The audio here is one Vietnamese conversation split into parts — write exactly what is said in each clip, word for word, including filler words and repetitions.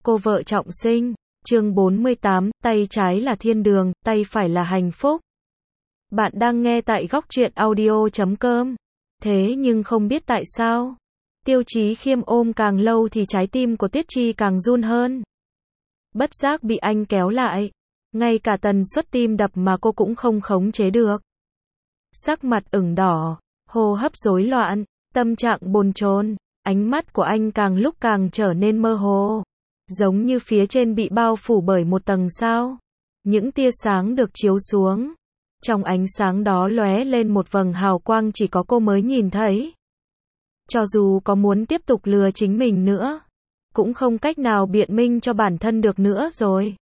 Cô vợ trọng sinh, chương bốn mươi tám, tay trái là thiên đường, tay phải là hạnh phúc. Bạn đang nghe tại góc truyện audio chấm com. Thế nhưng không biết tại sao, Tiêu Chí Khiêm ôm càng lâu thì trái tim của Tuyết Chi càng run hơn. Bất giác bị anh kéo lại, ngay cả tần suất tim đập mà cô cũng không khống chế được. Sắc mặt ửng đỏ, hô hấp rối loạn, tâm trạng bồn chồn, ánh mắt của anh càng lúc càng trở nên mơ hồ, giống như phía trên bị bao phủ bởi một tầng sao. Những tia sáng được chiếu xuống, trong ánh sáng đó lóe lên một vầng hào quang chỉ có cô mới nhìn thấy. Cho dù có muốn tiếp tục lừa chính mình nữa, cũng không cách nào biện minh cho bản thân được nữa rồi.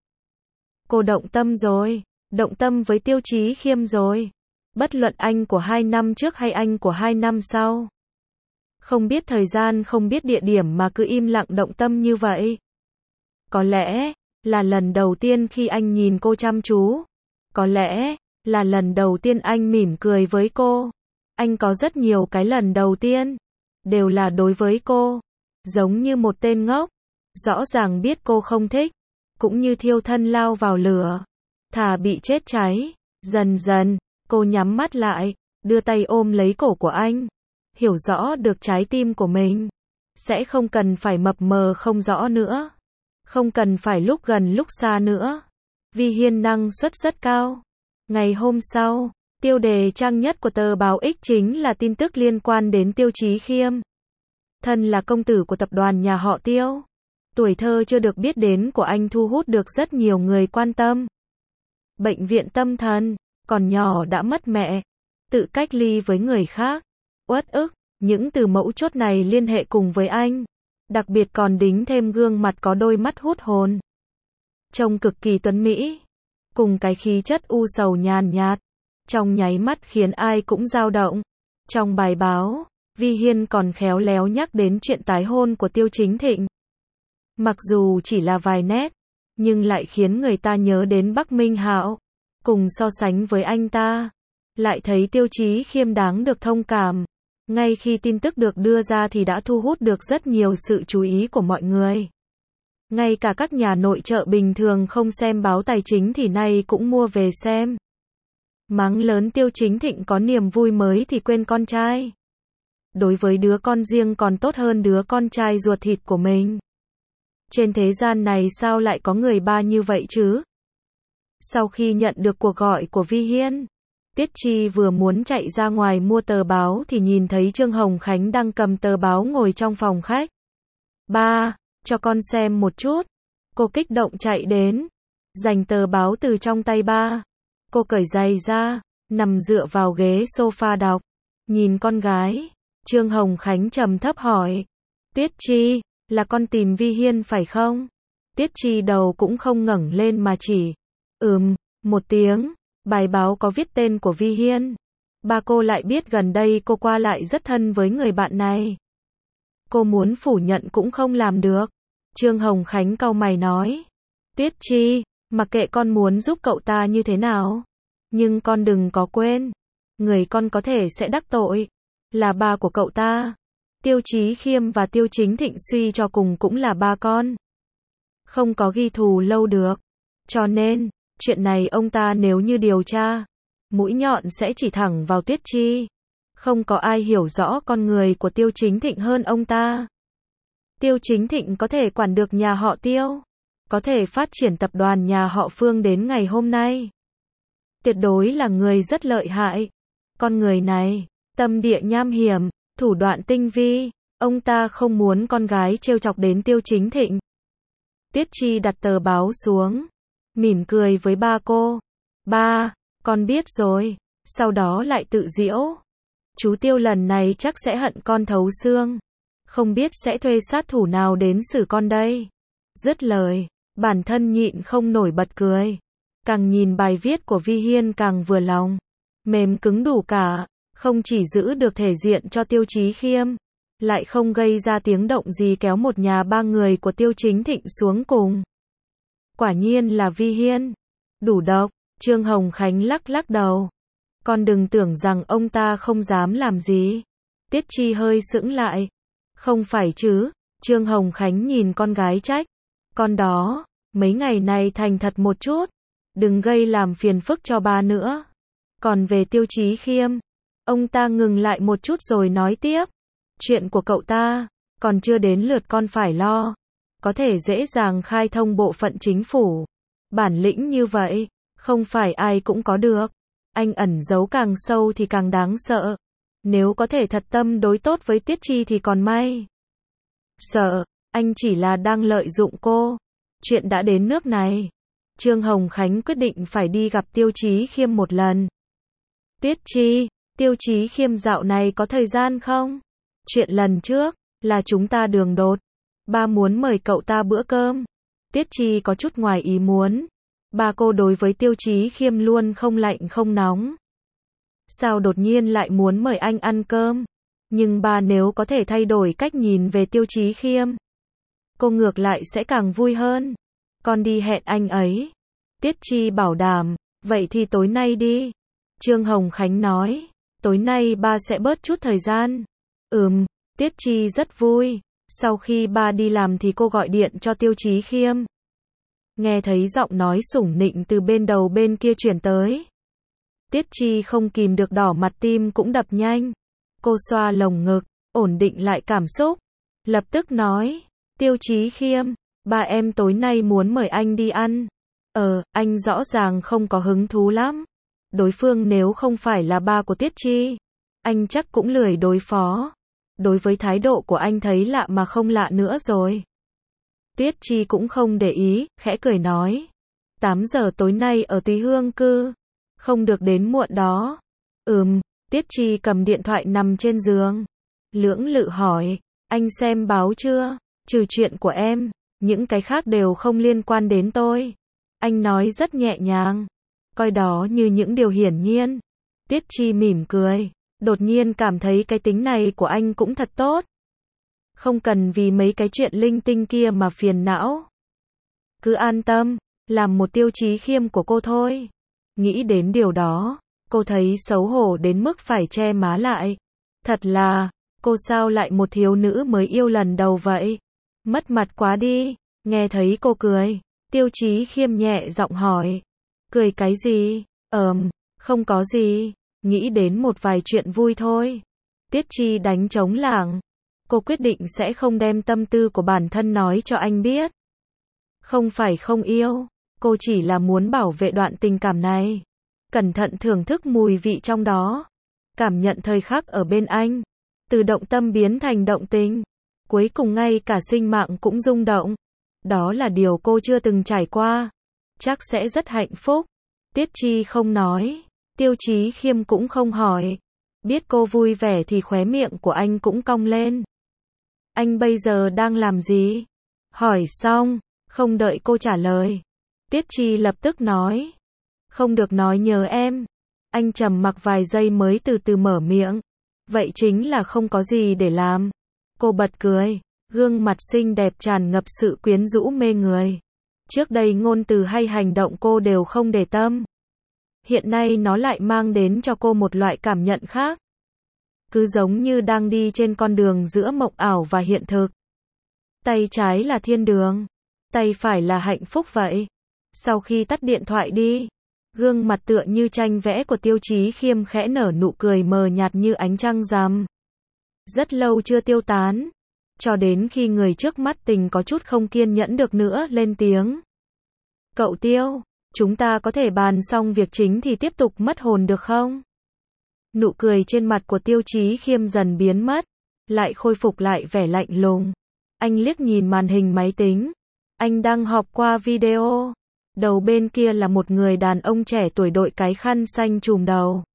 Cô động tâm rồi, động tâm với Tiêu Chí Khiêm rồi. Bất luận anh của hai năm trước hay anh của hai năm sau. Không biết thời gian, không biết địa điểm mà cứ im lặng động tâm như vậy. Có lẽ là lần đầu tiên khi anh nhìn cô chăm chú. Có lẽ là lần đầu tiên anh mỉm cười với cô. Anh có rất nhiều cái lần đầu tiên, đều là đối với cô. Giống như một tên ngốc, rõ ràng biết cô không thích, cũng như thiêu thân lao vào lửa, thà bị chết cháy. Dần dần, cô nhắm mắt lại, đưa tay ôm lấy cổ của anh. Hiểu rõ được trái tim của mình sẽ không cần phải mập mờ không rõ nữa, không cần phải lúc gần lúc xa nữa. Vi Hiên năng suất rất cao. Ngày hôm sau, tiêu đề trang nhất của tờ báo X chính là tin tức liên quan đến Tiêu Chí Khiêm. Thân là công tử của tập đoàn nhà họ Tiêu, tuổi thơ chưa được biết đến của anh thu hút được rất nhiều người quan tâm. Bệnh viện tâm thần, còn nhỏ đã mất mẹ, tự cách ly với người khác, uất ức, những từ mẫu chốt này liên hệ cùng với anh. Đặc biệt còn đính thêm gương mặt có đôi mắt hút hồn, trông cực kỳ tuấn mỹ, cùng cái khí chất u sầu nhàn nhạt, trong nháy mắt khiến ai cũng dao động. Trong bài báo, Vi Hiên còn khéo léo nhắc đến chuyện tái hôn của Tiêu Chính Thịnh. Mặc dù chỉ là vài nét, nhưng lại khiến người ta nhớ đến Bắc Minh Hạo. Cùng so sánh với anh ta, lại thấy Tiêu Chí Khiêm đáng được thông cảm. Ngay khi tin tức được đưa ra thì đã thu hút được rất nhiều sự chú ý của mọi người. Ngay cả các nhà nội trợ bình thường không xem báo tài chính thì nay cũng mua về xem. Mắng lớn Tiêu Chính Thịnh có niềm vui mới thì quên con trai. Đối với đứa con riêng còn tốt hơn đứa con trai ruột thịt của mình. Trên thế gian này sao lại có người ba như vậy chứ? Sau khi nhận được cuộc gọi của Vi Hiên, Tuyết Chi vừa muốn chạy ra ngoài mua tờ báo thì nhìn thấy Trương Hồng Khánh đang cầm tờ báo ngồi trong phòng khách. Ba, cho con xem một chút. Cô kích động chạy đến, giành tờ báo từ trong tay ba. Cô cởi giày ra, nằm dựa vào ghế sofa đọc. Nhìn con gái, Trương Hồng Khánh trầm thấp hỏi. Tuyết Chi, là con tìm Vi Hiên phải không? Tuyết Chi đầu cũng không ngẩng lên mà chỉ ừm, một tiếng. Bài báo có viết tên của Vi Hiên. Ba cô lại biết gần đây cô qua lại rất thân với người bạn này. Cô muốn phủ nhận cũng không làm được. Trương Hồng Khánh cau mày nói. Tuyết Chi, mặc kệ con muốn giúp cậu ta như thế nào, nhưng con đừng có quên, người con có thể sẽ đắc tội là ba của cậu ta. Tiêu Chí Khiêm và Tiêu Chính Thịnh suy cho cùng cũng là ba con. Không có ghi thù lâu được. Cho nên, chuyện này ông ta nếu như điều tra, mũi nhọn sẽ chỉ thẳng vào Tuyết Chi. Không có ai hiểu rõ con người của Tiêu Chính Thịnh hơn ông ta. Tiêu Chính Thịnh có thể quản được nhà họ Tiêu, có thể phát triển tập đoàn nhà họ Phương đến ngày hôm nay. Tuyệt đối là người rất lợi hại. Con người này, tâm địa nham hiểm, thủ đoạn tinh vi, ông ta không muốn con gái trêu chọc đến Tiêu Chính Thịnh. Tuyết Chi đặt tờ báo xuống, mỉm cười với ba cô. Ba, con biết rồi. Sau đó lại tự giễu. Chú Tiêu lần này chắc sẽ hận con thấu xương. Không biết sẽ thuê sát thủ nào đến xử con đây. Dứt lời, bản thân nhịn không nổi bật cười. Càng nhìn bài viết của Vi Hiên càng vừa lòng. Mềm cứng đủ cả, không chỉ giữ được thể diện cho Tiêu Chí Khiêm, lại không gây ra tiếng động gì kéo một nhà ba người của Tiêu Chính Thịnh xuống cùng. Quả nhiên là Vi Hiên. Đủ độc. Trương Hồng Khánh lắc lắc đầu. Con đừng tưởng rằng ông ta không dám làm gì. Tiết Chi hơi sững lại. Không phải chứ. Trương Hồng Khánh nhìn con gái trách. Con đó, mấy ngày này thành thật một chút, đừng gây làm phiền phức cho ba nữa. Còn về Tiêu Chí Khiêm, ông ta ngừng lại một chút rồi nói tiếp. Chuyện của cậu ta, còn chưa đến lượt con phải lo. Có thể dễ dàng khai thông bộ phận chính phủ. Bản lĩnh như vậy, không phải ai cũng có được. Anh ẩn giấu càng sâu thì càng đáng sợ. Nếu có thể thật tâm đối tốt với Tiết Chi thì còn may. Sợ, anh chỉ là đang lợi dụng cô. Chuyện đã đến nước này. Trương Hồng Khánh quyết định phải đi gặp Tiêu Chí Khiêm một lần. Tiết Chi, Tiêu Chí Khiêm dạo này có thời gian không? Chuyện lần trước, là chúng ta đường đột. Ba muốn mời cậu ta bữa cơm. Tiết Chi có chút ngoài ý muốn. Ba cô đối với Tiêu Chí Khiêm luôn không lạnh không nóng. Sao đột nhiên lại muốn mời anh ăn cơm? Nhưng ba nếu có thể thay đổi cách nhìn về Tiêu Chí Khiêm, cô ngược lại sẽ càng vui hơn. Con đi hẹn anh ấy. Tiết Chi bảo đảm, vậy thì tối nay đi. Trương Hồng Khánh nói, tối nay ba sẽ bớt chút thời gian. Ừm, Tiết Chi rất vui. Sau khi ba đi làm thì cô gọi điện cho Tiêu Chí Khiêm. Nghe thấy giọng nói sủng nịnh từ bên đầu bên kia chuyển tới. Tiết Chi không kìm được đỏ mặt, tim cũng đập nhanh. Cô xoa lồng ngực, ổn định lại cảm xúc. Lập tức nói, Tiêu Chí Khiêm, ba em tối nay muốn mời anh đi ăn. Ờ, anh rõ ràng không có hứng thú lắm. Đối phương nếu không phải là ba của Tiết Chi, anh chắc cũng lười đối phó. Đối với thái độ của anh thấy lạ mà không lạ nữa rồi. Tiết Chi cũng không để ý, khẽ cười nói. tám giờ tối nay ở Túy Hương Cư. Không được đến muộn đó. Ừm, Tiết Chi cầm điện thoại nằm trên giường. Lưỡng lự hỏi, anh xem báo chưa? Trừ chuyện của em, những cái khác đều không liên quan đến tôi. Anh nói rất nhẹ nhàng, coi đó như những điều hiển nhiên. Tiết Chi mỉm cười, đột nhiên cảm thấy cái tính này của anh cũng thật tốt. Không cần vì mấy cái chuyện linh tinh kia mà phiền não. Cứ an tâm, làm một Tiêu Chí Khiêm của cô thôi. Nghĩ đến điều đó, cô thấy xấu hổ đến mức phải che má lại. Thật là, cô sao lại một thiếu nữ mới yêu lần đầu vậy? Mất mặt quá đi. Nghe thấy cô cười, Tiêu Chí Khiêm nhẹ giọng hỏi. Cười cái gì? Ờm, không có gì. Nghĩ đến một vài chuyện vui thôi. Tiết Chi đánh trống lảng. Cô quyết định sẽ không đem tâm tư của bản thân nói cho anh biết. Không phải không yêu, cô chỉ là muốn bảo vệ đoạn tình cảm này. Cẩn thận thưởng thức mùi vị trong đó. Cảm nhận thời khắc ở bên anh. Từ động tâm biến thành động tình. Cuối cùng ngay cả sinh mạng cũng rung động. Đó là điều cô chưa từng trải qua. Chắc sẽ rất hạnh phúc. Tiết Chi không nói. Tiêu Chí Khiêm cũng không hỏi. Biết cô vui vẻ thì khóe miệng của anh cũng cong lên. Anh bây giờ đang làm gì? Hỏi xong, không đợi cô trả lời. Tiết Chi lập tức nói. Không được nói nhớ em. Anh trầm mặc vài giây mới từ từ mở miệng. Vậy chính là không có gì để làm. Cô bật cười. Gương mặt xinh đẹp tràn ngập sự quyến rũ mê người. Trước đây ngôn từ hay hành động cô đều không để tâm. Hiện nay nó lại mang đến cho cô một loại cảm nhận khác. Cứ giống như đang đi trên con đường giữa mộng ảo và hiện thực. Tay trái là thiên đường, tay phải là hạnh phúc vậy. Sau khi tắt điện thoại đi, gương mặt tựa như tranh vẽ của Tiêu Chí Khiêm khẽ nở nụ cười mờ nhạt như ánh trăng rằm. Rất lâu chưa tiêu tán, cho đến khi người trước mắt tình có chút không kiên nhẫn được nữa lên tiếng. Cậu Tiêu, chúng ta có thể bàn xong việc chính thì tiếp tục mất hồn được không? Nụ cười trên mặt của Tiêu Chí Khiêm dần biến mất, lại khôi phục lại vẻ lạnh lùng. Anh liếc nhìn màn hình máy tính. Anh đang họp qua video. Đầu bên kia là một người đàn ông trẻ tuổi đội cái khăn xanh trùm đầu.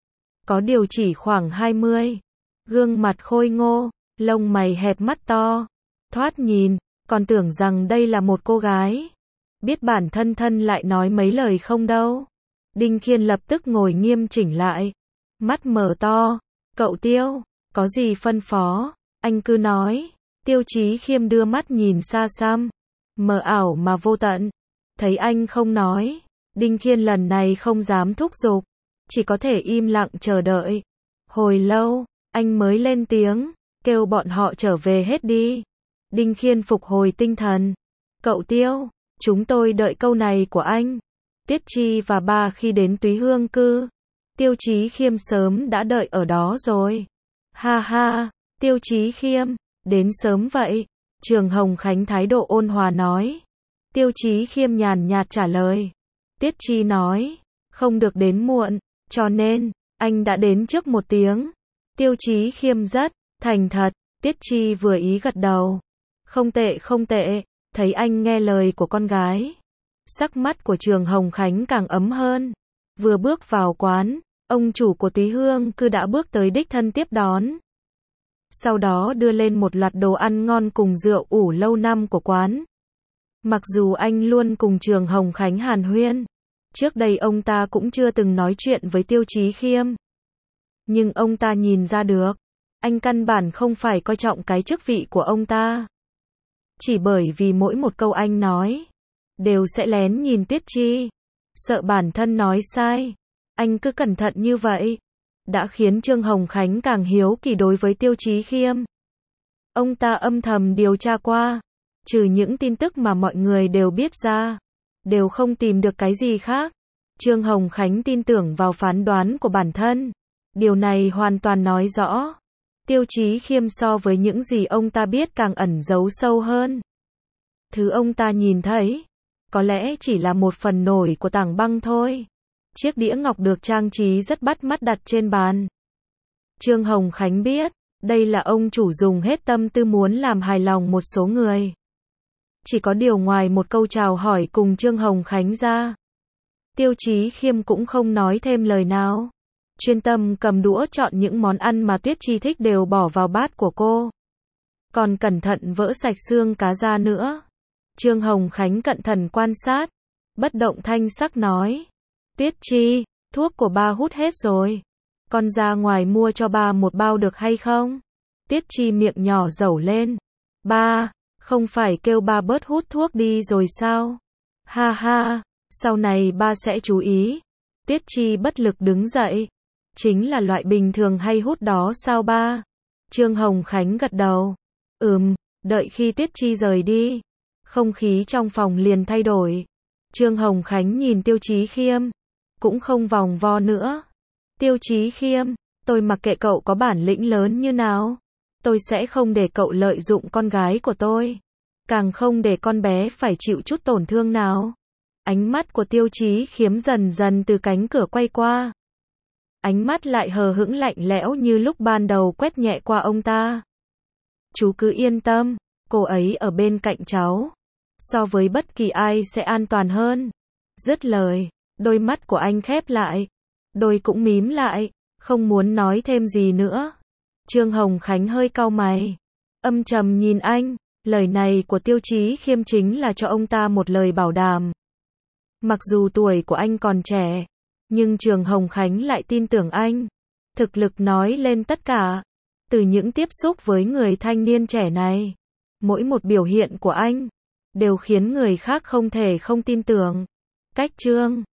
Có điều chỉ khoảng hai mươi. Gương mặt khôi ngô, lông mày hẹp mắt to. Thoát nhìn, còn tưởng rằng đây là một cô gái. Biết bản thân thân lại nói mấy lời không đâu. Đinh Khiên lập tức ngồi nghiêm chỉnh lại. Mắt mở to. Cậu Tiêu, có gì phân phó? Anh cứ nói. Tiêu Chí Khiêm đưa mắt nhìn xa xăm. Mờ ảo mà vô tận. Thấy anh không nói. Đinh Khiên lần này không dám thúc giục. Chỉ có thể im lặng chờ đợi. Hồi lâu, anh mới lên tiếng. Kêu bọn họ trở về hết đi. Đinh Khiên phục hồi tinh thần. Cậu Tiêu, chúng tôi đợi câu này của anh. Tiết Chi và ba khi đến Túy Hương cư, Tiêu Chí Khiêm sớm đã đợi ở đó rồi. Ha ha, Tiêu Chí Khiêm, đến sớm vậy. Trường Hồng Khánh thái độ ôn hòa nói. Tiêu Chí Khiêm nhàn nhạt trả lời. Tiết Chi nói, không được đến muộn, cho nên, anh đã đến trước một tiếng. Tiêu Chí Khiêm rất thành thật. Tiết Chi vừa ý gật đầu. Không tệ không tệ, thấy anh nghe lời của con gái. Sắc mắt của Trường Hồng Khánh càng ấm hơn. Vừa bước vào quán, ông chủ của Túy Hương cư đã bước tới đích thân tiếp đón. Sau đó đưa lên một loạt đồ ăn ngon cùng rượu ủ lâu năm của quán. Mặc dù anh luôn cùng Trường Hồng Khánh hàn huyên, trước đây ông ta cũng chưa từng nói chuyện với Tiêu Chí Khiêm. Nhưng ông ta nhìn ra được, anh căn bản không phải coi trọng cái chức vị của ông ta. Chỉ bởi vì mỗi một câu anh nói, đều sẽ lén nhìn Tiết Chi, sợ bản thân nói sai. Anh cứ cẩn thận như vậy, đã khiến Trương Hồng Khánh càng hiếu kỳ đối với Tiêu Chí Khiêm. Ông ta âm thầm điều tra qua, trừ những tin tức mà mọi người đều biết ra, đều không tìm được cái gì khác. Trương Hồng Khánh tin tưởng vào phán đoán của bản thân. Điều này hoàn toàn nói rõ, Tiêu Chí Khiêm so với những gì ông ta biết càng ẩn giấu sâu hơn. Thứ ông ta nhìn thấy, có lẽ chỉ là một phần nổi của tảng băng thôi. Chiếc đĩa ngọc được trang trí rất bắt mắt đặt trên bàn. Trương Hồng Khánh biết, đây là ông chủ dùng hết tâm tư muốn làm hài lòng một số người. Chỉ có điều ngoài một câu chào hỏi cùng Trương Hồng Khánh ra, Tiêu Chí Khiêm cũng không nói thêm lời nào. Chuyên tâm cầm đũa chọn những món ăn mà Tuyết Chi thích đều bỏ vào bát của cô. Còn cẩn thận vỡ sạch xương cá ra nữa. Trương Hồng Khánh cẩn thận quan sát, bất động thanh sắc nói. Tuyết Chi, thuốc của ba hút hết rồi. Con ra ngoài mua cho ba một bao được hay không? Tuyết Chi miệng nhỏ dẩu lên. Ba, không phải kêu ba bớt hút thuốc đi rồi sao? Ha ha, sau này ba sẽ chú ý. Tuyết Chi bất lực đứng dậy. Chính là loại bình thường hay hút đó sao ba? Trương Hồng Khánh gật đầu. Ừm, đợi khi Tuyết Chi rời đi, không khí trong phòng liền thay đổi. Trương Hồng Khánh nhìn Tiêu Chí Khiêm, cũng không vòng vo nữa. Tiêu Chí Khiêm, tôi mặc kệ cậu có bản lĩnh lớn như nào, tôi sẽ không để cậu lợi dụng con gái của tôi, càng không để con bé phải chịu chút tổn thương nào. Ánh mắt của Tiêu Chí Khiêm dần dần từ cánh cửa quay qua. Ánh mắt lại hờ hững lạnh lẽo như lúc ban đầu quét nhẹ qua ông ta. Chú cứ yên tâm, cô ấy ở bên cạnh cháu, so với bất kỳ ai sẽ an toàn hơn. Dứt lời, đôi mắt của anh khép lại, đôi cũng mím lại, không muốn nói thêm gì nữa. Trương Hồng Khánh hơi cau mày, âm trầm nhìn anh, lời này của Tiêu Chí Khiêm chính là cho ông ta một lời bảo đảm. Mặc dù tuổi của anh còn trẻ, nhưng Trương Hồng Khánh lại tin tưởng anh. Thực lực nói lên tất cả. Từ những tiếp xúc với người thanh niên trẻ này, mỗi một biểu hiện của anh đều khiến người khác không thể không tin tưởng. Cách Trương